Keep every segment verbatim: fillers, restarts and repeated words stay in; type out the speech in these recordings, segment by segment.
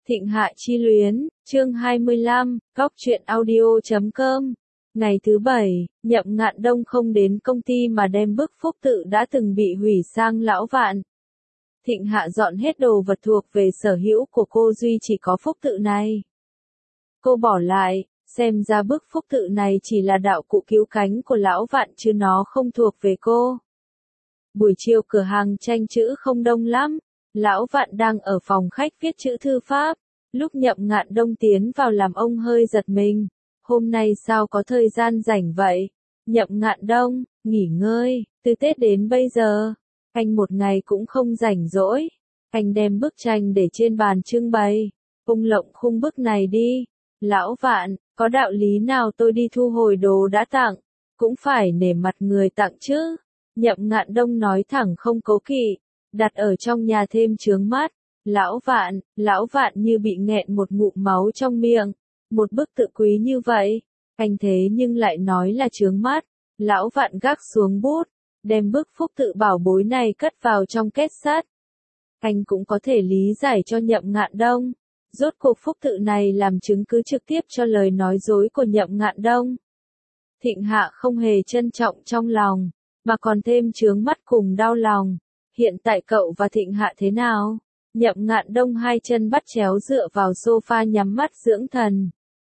Thịnh Hạ Chi Luyến, chương hai mươi lăm, Cóc Truyện Audio chấm com. Ngày thứ bảy, Nhậm Ngạn Đông không đến công ty mà đem bức phúc tự đã từng bị hủy sang Lão Vạn. Thịnh Hạ dọn hết đồ vật thuộc về sở hữu của cô, duy chỉ có phúc tự này. Cô bỏ lại, xem ra bức phúc tự này chỉ là đạo cụ cứu cánh của Lão Vạn chứ nó không thuộc về cô. Buổi chiều cửa hàng tranh chữ không đông lắm. Lão Vạn đang ở phòng khách viết chữ thư pháp. Lúc Nhậm Ngạn Đông tiến vào làm ông hơi giật mình. Hôm nay sao có thời gian rảnh vậy? Nhậm Ngạn Đông, nghỉ ngơi, từ Tết đến bây giờ, anh một ngày cũng không rảnh rỗi. Anh đem bức tranh để trên bàn trưng bày. Ung lộng khung bức này đi. Lão Vạn, có đạo lý nào tôi đi thu hồi đồ đã tặng? Cũng phải nể mặt người tặng chứ. Nhậm Ngạn Đông nói thẳng không cố kỵ. Đặt ở trong nhà thêm chướng mắt. Lão Vạn, Lão Vạn như bị nghẹn một ngụm máu trong miệng. Một bức tự quý như vậy, anh thế nhưng lại nói là chướng mắt. Lão Vạn gác xuống bút, đem bức phúc tự bảo bối này cất vào trong két sắt. Anh cũng có thể lý giải cho Nhậm Ngạn Đông. Rốt cuộc phúc tự này làm chứng cứ trực tiếp cho lời nói dối của Nhậm Ngạn Đông. Thịnh Hạ không hề trân trọng trong lòng, mà còn thêm chướng mắt cùng đau lòng. Hiện tại cậu và Thịnh Hạ thế nào? Nhậm Ngạn Đông hai chân bắt chéo dựa vào sofa nhắm mắt dưỡng thần.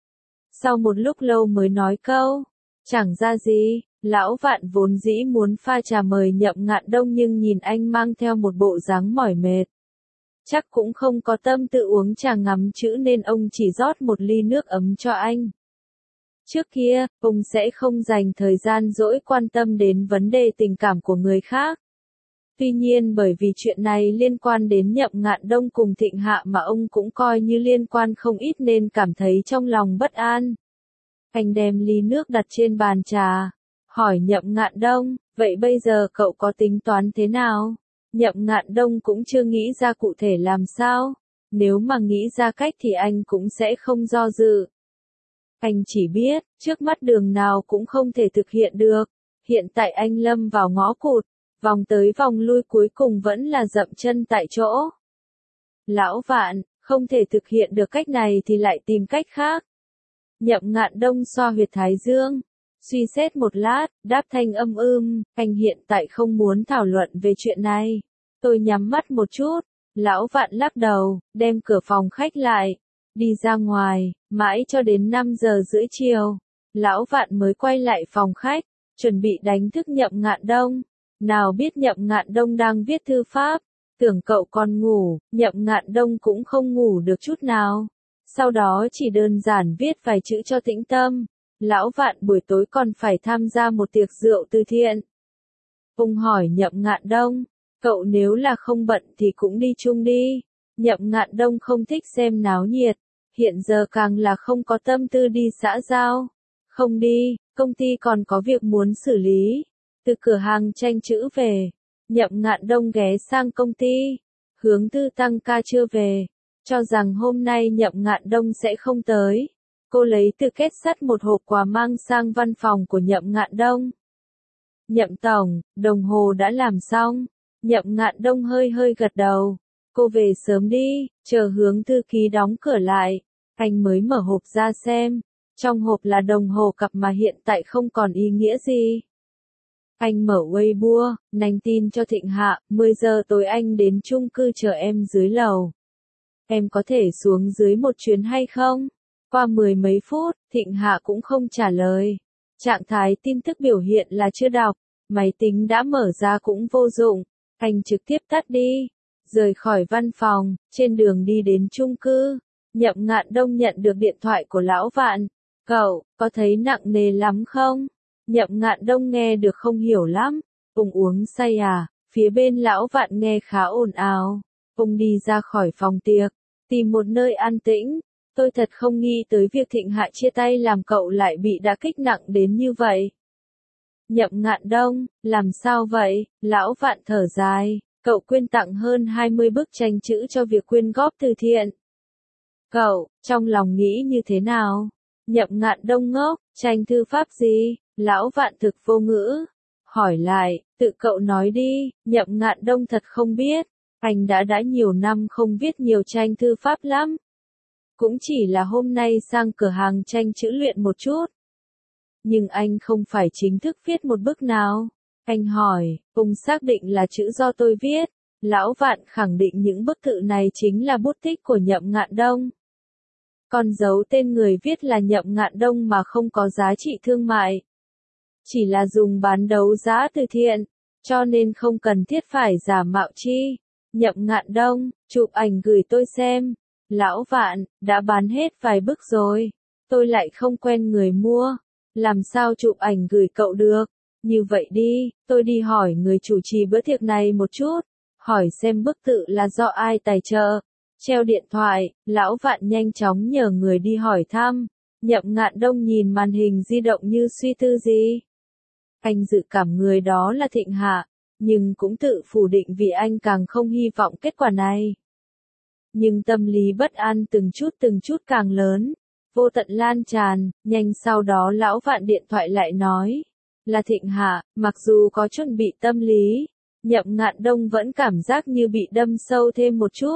Sau một lúc lâu mới nói câu, chẳng ra gì. Lão Vạn vốn dĩ muốn pha trà mời Nhậm Ngạn Đông nhưng nhìn anh mang theo một bộ dáng mỏi mệt. Chắc cũng không có tâm tự uống trà ngắm chữ nên ông chỉ rót một ly nước ấm cho anh. Trước kia, ông sẽ không dành thời gian dỗi quan tâm đến vấn đề tình cảm của người khác. Tuy nhiên bởi vì chuyện này liên quan đến Nhậm Ngạn Đông cùng Thịnh Hạ mà ông cũng coi như liên quan không ít nên cảm thấy trong lòng bất an. Anh đem ly nước đặt trên bàn trà, hỏi Nhậm Ngạn Đông, vậy bây giờ cậu có tính toán thế nào? Nhậm Ngạn Đông cũng chưa nghĩ ra cụ thể làm sao, nếu mà nghĩ ra cách thì anh cũng sẽ không do dự. Anh chỉ biết, trước mắt đường nào cũng không thể thực hiện được, hiện tại anh lâm vào ngõ cụt. Vòng tới vòng lui cuối cùng vẫn là dậm chân tại chỗ. Lão Vạn, không thể thực hiện được cách này thì lại tìm cách khác. Nhậm Ngạn Đông xoa huyệt thái dương, suy xét một lát, đáp thanh âm ưm, anh hiện tại không muốn thảo luận về chuyện này. Tôi nhắm mắt một chút, Lão Vạn lắc đầu, đem cửa phòng khách lại, đi ra ngoài, mãi cho đến năm giờ rưỡi chiều. Lão Vạn mới quay lại phòng khách, chuẩn bị đánh thức Nhậm Ngạn Đông. Nào biết Nhậm Ngạn Đông đang viết thư pháp, tưởng cậu còn ngủ, Nhậm Ngạn Đông cũng không ngủ được chút nào. Sau đó chỉ đơn giản viết vài chữ cho tĩnh tâm. Lão Vạn buổi tối còn phải tham gia một tiệc rượu từ thiện. Ông hỏi Nhậm Ngạn Đông, cậu nếu là không bận thì cũng đi chung đi. Nhậm Ngạn Đông không thích xem náo nhiệt, hiện giờ càng là không có tâm tư đi xã giao. Không đi, công ty còn có việc muốn xử lý. Từ cửa hàng tranh chữ về, Nhậm Ngạn Đông ghé sang công ty, Hướng Tư tăng ca chưa về, cho rằng hôm nay Nhậm Ngạn Đông sẽ không tới. Cô lấy từ két sắt một hộp quà mang sang văn phòng của Nhậm Ngạn Đông. Nhậm tổng, đồng hồ đã làm xong. Nhậm Ngạn Đông hơi hơi gật đầu. Cô về sớm đi, chờ Hướng thư ký đóng cửa lại. Anh mới mở hộp ra xem. Trong hộp là đồng hồ cặp mà hiện tại không còn ý nghĩa gì. Anh mở Weibo, nhắn tin cho Thịnh Hạ, mười giờ tối anh đến chung cư chờ em dưới lầu. Em có thể xuống dưới một chuyến hay không? Qua mười mấy phút, Thịnh Hạ cũng không trả lời. Trạng thái tin tức biểu hiện là chưa đọc, máy tính đã mở ra cũng vô dụng. Anh trực tiếp tắt đi, rời khỏi văn phòng, trên đường đi đến chung cư. Nhậm Ngạn Đông nhận được điện thoại của Lão Vạn. Cậu, có thấy nặng nề lắm không? Nhậm Ngạn Đông nghe được không hiểu lắm. Ông uống say à? Phía bên Lão Vạn nghe khá ồn ào. Ông đi ra khỏi phòng tiệc, tìm một nơi an tĩnh. Tôi thật không nghĩ tới việc Thịnh Hạ chia tay làm cậu lại bị đả kích nặng đến như vậy. Nhậm Ngạn Đông, làm sao vậy? Lão Vạn thở dài. Cậu quyên tặng hơn hai mươi bức tranh chữ cho việc quyên góp từ thiện. Cậu, trong lòng nghĩ như thế nào? Nhậm Ngạn Đông ngốc, tranh thư pháp gì? Lão Vạn thực vô ngữ. Hỏi lại, tự cậu nói đi. Nhậm Ngạn Đông thật không biết. Anh đã đã nhiều năm không viết nhiều tranh thư pháp lắm. cũng chỉ là hôm nay sang cửa hàng tranh chữ luyện một chút. Nhưng anh không phải chính thức viết một bức nào. Anh hỏi, ông xác định là chữ do tôi viết. Lão Vạn khẳng định những bức tự này chính là bút tích của Nhậm Ngạn Đông. Còn dấu tên người viết là Nhậm Ngạn Đông mà không có giá trị thương mại. Chỉ là dùng bán đấu giá từ thiện, cho nên không cần thiết phải giả mạo chi. Nhậm Ngạn Đông, chụp ảnh gửi tôi xem. Lão Vạn, đã bán hết vài bức rồi. Tôi lại không quen người mua. Làm sao chụp ảnh gửi cậu được? Như vậy đi, tôi đi hỏi người chủ trì bữa tiệc này một chút. Hỏi xem bức tự là do ai tài trợ. Treo điện thoại, Lão Vạn nhanh chóng nhờ người đi hỏi thăm. Nhậm Ngạn Đông nhìn màn hình di động như suy tư gì. Anh dự cảm người đó là Thịnh Hạ, nhưng cũng tự phủ định vì anh càng không hy vọng kết quả này. Nhưng tâm lý bất an từng chút từng chút càng lớn, vô tận lan tràn, nhanh sau đó Lão Vạn điện thoại lại nói, là Thịnh Hạ, mặc dù có chuẩn bị tâm lý, Nhậm Ngạn Đông vẫn cảm giác như bị đâm sâu thêm một chút.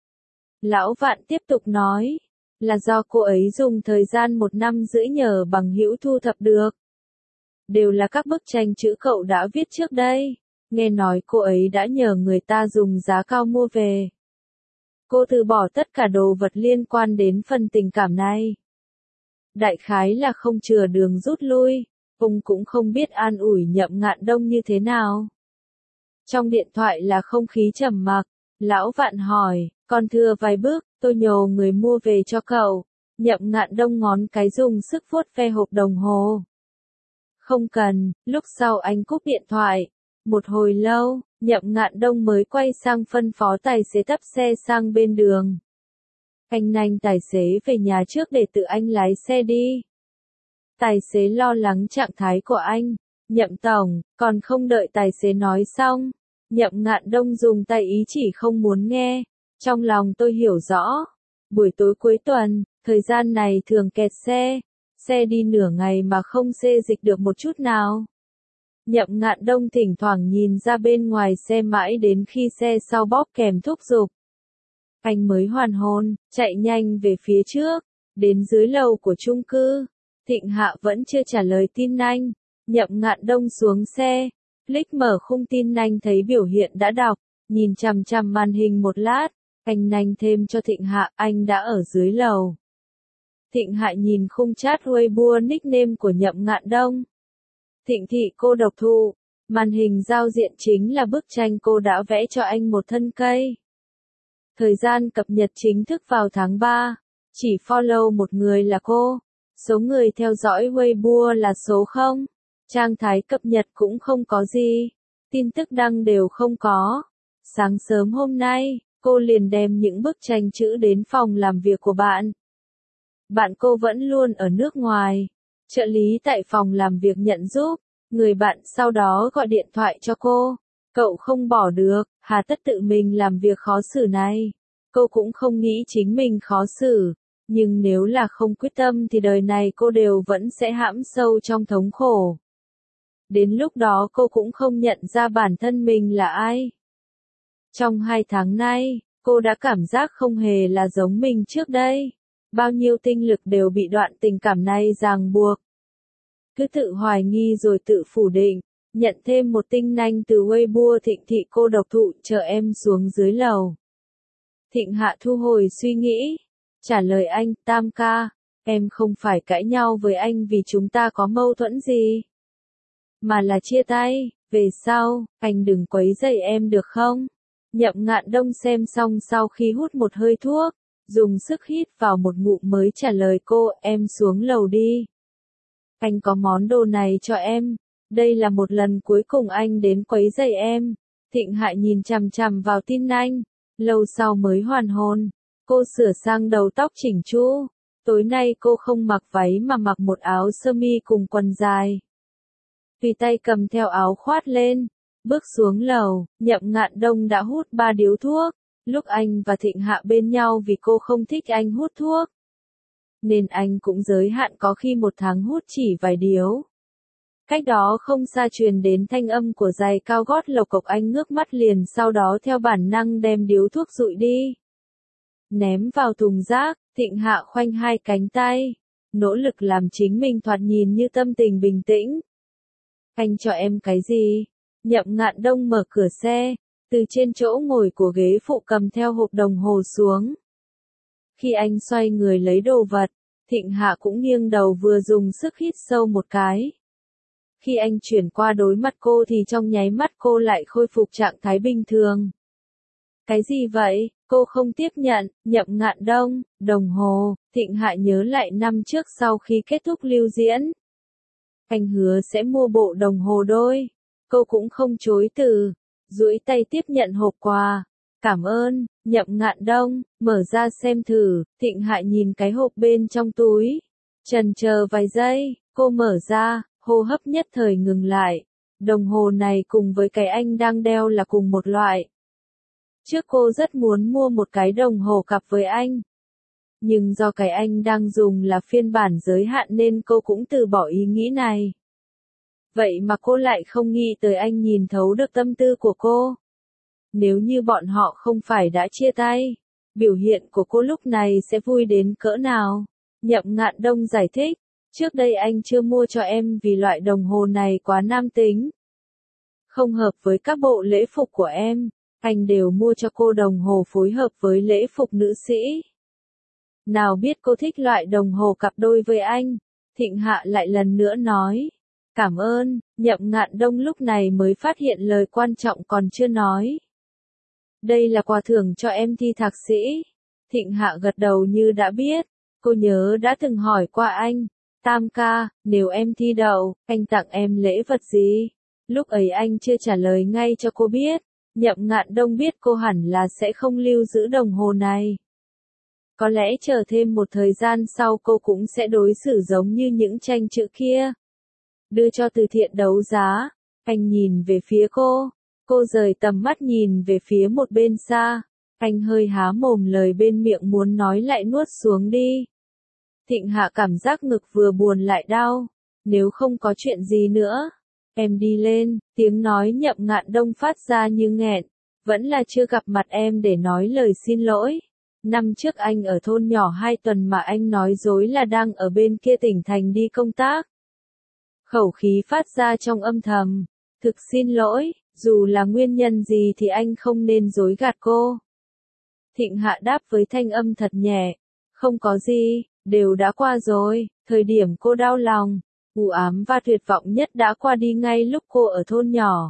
Lão Vạn tiếp tục nói, là do cô ấy dùng thời gian một năm rưỡi nhờ bằng hữu thu thập được. Đều là các bức tranh chữ cậu đã viết trước đây, nghe nói cô ấy đã nhờ người ta dùng giá cao mua về. Cô từ bỏ tất cả đồ vật liên quan đến phần tình cảm này. Đại khái là không chừa đường rút lui, ông cũng không biết an ủi Nhậm Ngạn Đông như thế nào. Trong điện thoại là không khí trầm mặc, Lão Vạn hỏi, còn thừa vài bước, tôi nhờ người mua về cho cậu. Nhậm Ngạn Đông ngón cái dùng sức vuốt ve hộp đồng hồ. Không cần, lúc sau anh cúp điện thoại. Một hồi lâu, Nhậm Ngạn Đông mới quay sang phân phó tài xế tấp xe sang bên đường. Anh nhanh tài xế về nhà trước để tự anh lái xe đi. Tài xế lo lắng trạng thái của anh. Nhậm tổng, còn không đợi tài xế nói xong. Nhậm Ngạn Đông dùng tay ý chỉ không muốn nghe. Trong lòng tôi hiểu rõ. Buổi tối cuối tuần, thời gian này thường kẹt xe. Xe đi nửa ngày mà không xê dịch được một chút nào. Nhậm Ngạn Đông thỉnh thoảng nhìn ra bên ngoài xe mãi đến khi xe sau bóp kèm thúc giục. Anh mới hoàn hồn, chạy nhanh về phía trước, đến dưới lầu của chung cư. Thịnh Hạ vẫn chưa trả lời tin nhanh. Nhậm Ngạn Đông xuống xe, click mở khung tin nhanh thấy biểu hiện đã đọc, nhìn chằm chằm màn hình một lát, anh nhanh thêm cho Thịnh Hạ, anh đã ở dưới lầu. Thịnh Hạ nhìn khung chat Weibo nickname của Nhậm Ngạn Đông. Thịnh thị cô độc thụ, màn hình giao diện chính là bức tranh cô đã vẽ cho anh một thân cây. Thời gian cập nhật chính thức vào tháng ba, chỉ follow một người là cô, số người theo dõi Weibo là số không, trang thái cập nhật cũng không có gì, tin tức đăng đều không có. Sáng sớm hôm nay, cô liền đem những bức tranh chữ đến phòng làm việc của bạn. Bạn cô vẫn luôn ở nước ngoài. Trợ lý tại phòng làm việc nhận giúp, người bạn sau đó gọi điện thoại cho cô. Cậu không bỏ được, hà tất tự mình làm việc khó xử này. Cô cũng không nghĩ chính mình khó xử, nhưng nếu là không quyết tâm thì đời này cô đều vẫn sẽ hãm sâu trong thống khổ. Đến lúc đó cô cũng không nhận ra bản thân mình là ai. Trong hai tháng nay, cô đã cảm giác không hề là giống mình trước đây. Bao nhiêu tinh lực đều bị đoạn tình cảm này ràng buộc. Cứ tự hoài nghi rồi tự phủ định, nhận thêm một tinh nhanh từ Weibo Thịnh thị cô độc thụ chờ em xuống dưới lầu. Thịnh Hạ thu hồi suy nghĩ, trả lời anh, Tam ca, em không phải cãi nhau với anh vì chúng ta có mâu thuẫn gì. Mà là chia tay, về sau, anh đừng quấy rầy em được không? Nhậm Ngạn Đông xem xong sau khi hút một hơi thuốc. Dùng sức hít vào một ngụm mới trả lời cô, em xuống lầu đi. Anh có món đồ này cho em. Đây là một lần cuối cùng anh đến quấy rầy em. Thịnh Hạ nhìn chằm chằm vào tin anh. Lâu sau mới hoàn hồn. Cô sửa sang đầu tóc chỉnh chu. Tối nay cô không mặc váy mà mặc một áo sơ mi cùng quần dài. Tùy tay cầm theo áo khoát lên. Bước xuống lầu, Nhậm Ngạn Đông đã hút ba điếu thuốc. Lúc anh và Thịnh Hạ bên nhau vì cô không thích anh hút thuốc. Nên anh cũng giới hạn có khi một tháng hút chỉ vài điếu. Cách đó không xa truyền đến thanh âm của giày cao gót lộc cộc, anh ngước mắt liền sau đó theo bản năng đem điếu thuốc dụi đi. Ném vào thùng rác, Thịnh Hạ khoanh hai cánh tay, nỗ lực làm chính mình thoạt nhìn như tâm tình bình tĩnh. Anh cho em cái gì? Nhậm Ngạn Đông mở cửa xe, từ trên chỗ ngồi của ghế phụ cầm theo hộp đồng hồ xuống. Khi anh xoay người lấy đồ vật, Thịnh Hạ cũng nghiêng đầu vừa dùng sức hít sâu một cái. Khi anh chuyển qua đối mặt cô thì trong nháy mắt cô lại khôi phục trạng thái bình thường. Cái gì vậy? Cô không tiếp nhận. Nhậm Ngạn Đông, đồng hồ. Thịnh Hạ nhớ lại năm trước sau khi kết thúc lưu diễn. Anh hứa sẽ mua bộ đồng hồ đôi. Cô cũng không chối từ, duỗi tay tiếp nhận hộp quà. Cảm ơn. Nhậm Ngạn Đông, mở ra xem thử. Thịnh Hạ nhìn cái hộp bên trong túi. Chần chờ vài giây, cô mở ra, hô hấp nhất thời ngừng lại. Đồng hồ này cùng với cái anh đang đeo là cùng một loại. Trước cô rất muốn mua một cái đồng hồ cặp với anh. Nhưng do cái anh đang dùng là phiên bản giới hạn nên cô cũng từ bỏ ý nghĩ này. Vậy mà cô lại không nghĩ tới anh nhìn thấu được tâm tư của cô. Nếu như bọn họ không phải đã chia tay, biểu hiện của cô lúc này sẽ vui đến cỡ nào? Nhậm Ngạn Đông giải thích, trước đây anh chưa mua cho em vì loại đồng hồ này quá nam tính. Không hợp với các bộ lễ phục của em, anh đều mua cho cô đồng hồ phối hợp với lễ phục nữ sĩ. Nào biết cô thích loại đồng hồ cặp đôi với anh? Thịnh Hạ lại lần nữa nói. Cảm ơn. Nhậm Ngạn Đông lúc này mới phát hiện lời quan trọng còn chưa nói. Đây là quà thưởng cho em thi thạc sĩ. Thịnh Hạ gật đầu như đã biết. Cô nhớ đã từng hỏi qua anh. Tam ca, nếu em thi đậu, anh tặng em lễ vật gì? Lúc ấy anh chưa trả lời ngay cho cô biết. Nhậm Ngạn Đông biết cô hẳn là sẽ không lưu giữ đồng hồ này. Có lẽ chờ thêm một thời gian sau cô cũng sẽ đối xử giống như những tranh chữ kia. Đưa cho từ thiện đấu giá. Anh nhìn về phía cô. Cô rời tầm mắt nhìn về phía một bên xa. Anh hơi há mồm lời bên miệng muốn nói lại nuốt xuống đi. Thịnh Hạ cảm giác ngực vừa buồn lại đau. Nếu không có chuyện gì nữa, em đi lên. Tiếng nói Nhậm Ngạn Đông phát ra như nghẹn. Vẫn là chưa gặp mặt em để nói lời xin lỗi. Năm trước anh ở thôn nhỏ hai tuần mà anh nói dối là đang ở bên kia tỉnh thành đi công tác. Khẩu khí phát ra trong âm thầm. Thực xin lỗi, dù là nguyên nhân gì thì anh không nên dối gạt cô. Thịnh Hạ đáp với thanh âm thật nhẹ. Không có gì, đều đã qua rồi. Thời điểm cô đau lòng, u ám và tuyệt vọng nhất đã qua đi ngay lúc cô ở thôn nhỏ.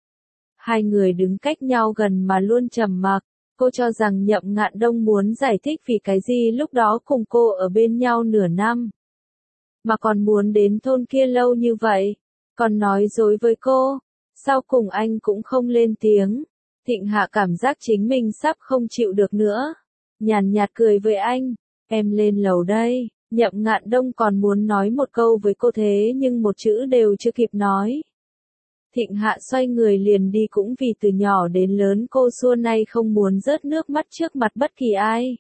Hai người đứng cách nhau gần mà luôn trầm mặc. Cô cho rằng Nhậm Ngạn Đông muốn giải thích vì cái gì lúc đó cùng cô ở bên nhau nửa năm. Mà còn muốn đến thôn kia lâu như vậy. Còn nói dối với cô. Sau cùng anh cũng không lên tiếng. Thịnh Hạ cảm giác chính mình sắp không chịu được nữa. Nhàn nhạt cười với anh. Em lên lầu đây. Nhậm Ngạn Đông còn muốn nói một câu với cô thế nhưng một chữ đều chưa kịp nói. Thịnh Hạ xoay người liền đi cũng vì từ nhỏ đến lớn cô xưa nay không muốn rớt nước mắt trước mặt bất kỳ ai.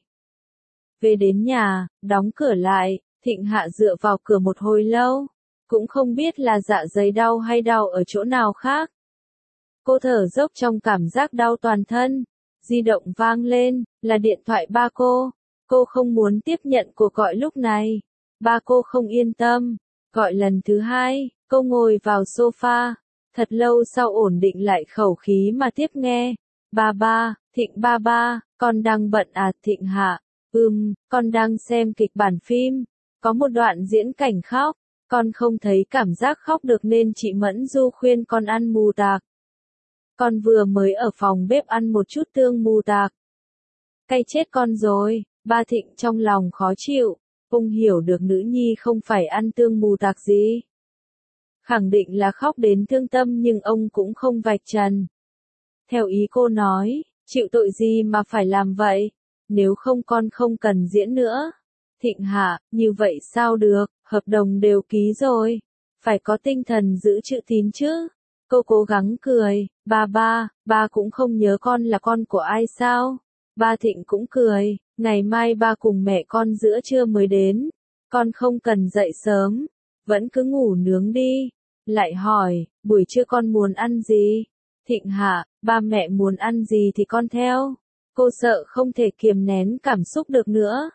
Về đến nhà, đóng cửa lại, Thịnh Hạ dựa vào cửa một hồi lâu, cũng không biết là dạ dày đau hay đau ở chỗ nào khác. Cô thở dốc trong cảm giác đau toàn thân, di động vang lên, là điện thoại ba cô. Cô không muốn tiếp nhận cuộc gọi lúc này. Ba cô không yên tâm, gọi lần thứ hai, cô ngồi vào sofa. Thật lâu sau ổn định lại khẩu khí mà tiếp nghe. Ba ba, Thịnh ba ba, con đang bận à? Thịnh Hạ, ừm, con đang xem kịch bản phim. Có một đoạn diễn cảnh khóc, con không thấy cảm giác khóc được nên chị Mẫn Du khuyên con ăn mù tạc. Con vừa mới ở phòng bếp ăn một chút tương mù tạc. Cay chết con rồi. Ba Thịnh trong lòng khó chịu. Ông hiểu được nữ nhi không phải ăn tương mù tạc gì. Khẳng định là khóc đến thương tâm nhưng ông cũng không vạch trần. Theo ý cô nói, chịu tội gì mà phải làm vậy? Nếu không con không cần diễn nữa. Thịnh Hạ, như vậy sao được, hợp đồng đều ký rồi. Phải có tinh thần giữ chữ tín chứ. Cô cố gắng cười, ba ba, ba cũng không nhớ con là con của ai sao? Ba Thịnh cũng cười, ngày mai ba cùng mẹ con giữa trưa mới đến. Con không cần dậy sớm, vẫn cứ ngủ nướng đi. Lại hỏi, buổi trưa con muốn ăn gì? Thịnh Hạ, ba mẹ muốn ăn gì thì con theo. Cô sợ không thể kiềm nén cảm xúc được nữa.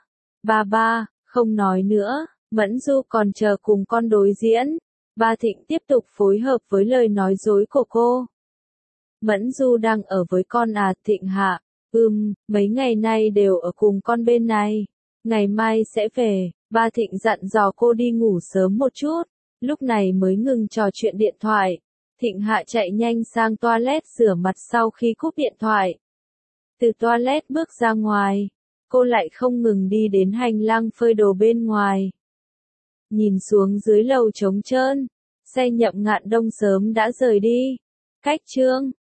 Ba ba, không nói nữa, Mẫn Du còn chờ cùng con đối diễn. Ba Thịnh tiếp tục phối hợp với lời nói dối của cô. Mẫn Du đang ở với con à, Thịnh Hạ? Ừm, mấy ngày nay đều ở cùng con bên này. Ngày mai sẽ về. Ba Thịnh dặn dò cô đi ngủ sớm một chút. Lúc này mới ngừng trò chuyện điện thoại. Thịnh Hạ chạy nhanh sang toilet rửa mặt sau khi cúp điện thoại. Từ toilet bước ra ngoài, cô lại không ngừng đi đến hành lang phơi đồ bên ngoài. Nhìn xuống dưới lầu trống trơn, xe Nhậm Ngạn Đông sớm đã rời đi. Cách chương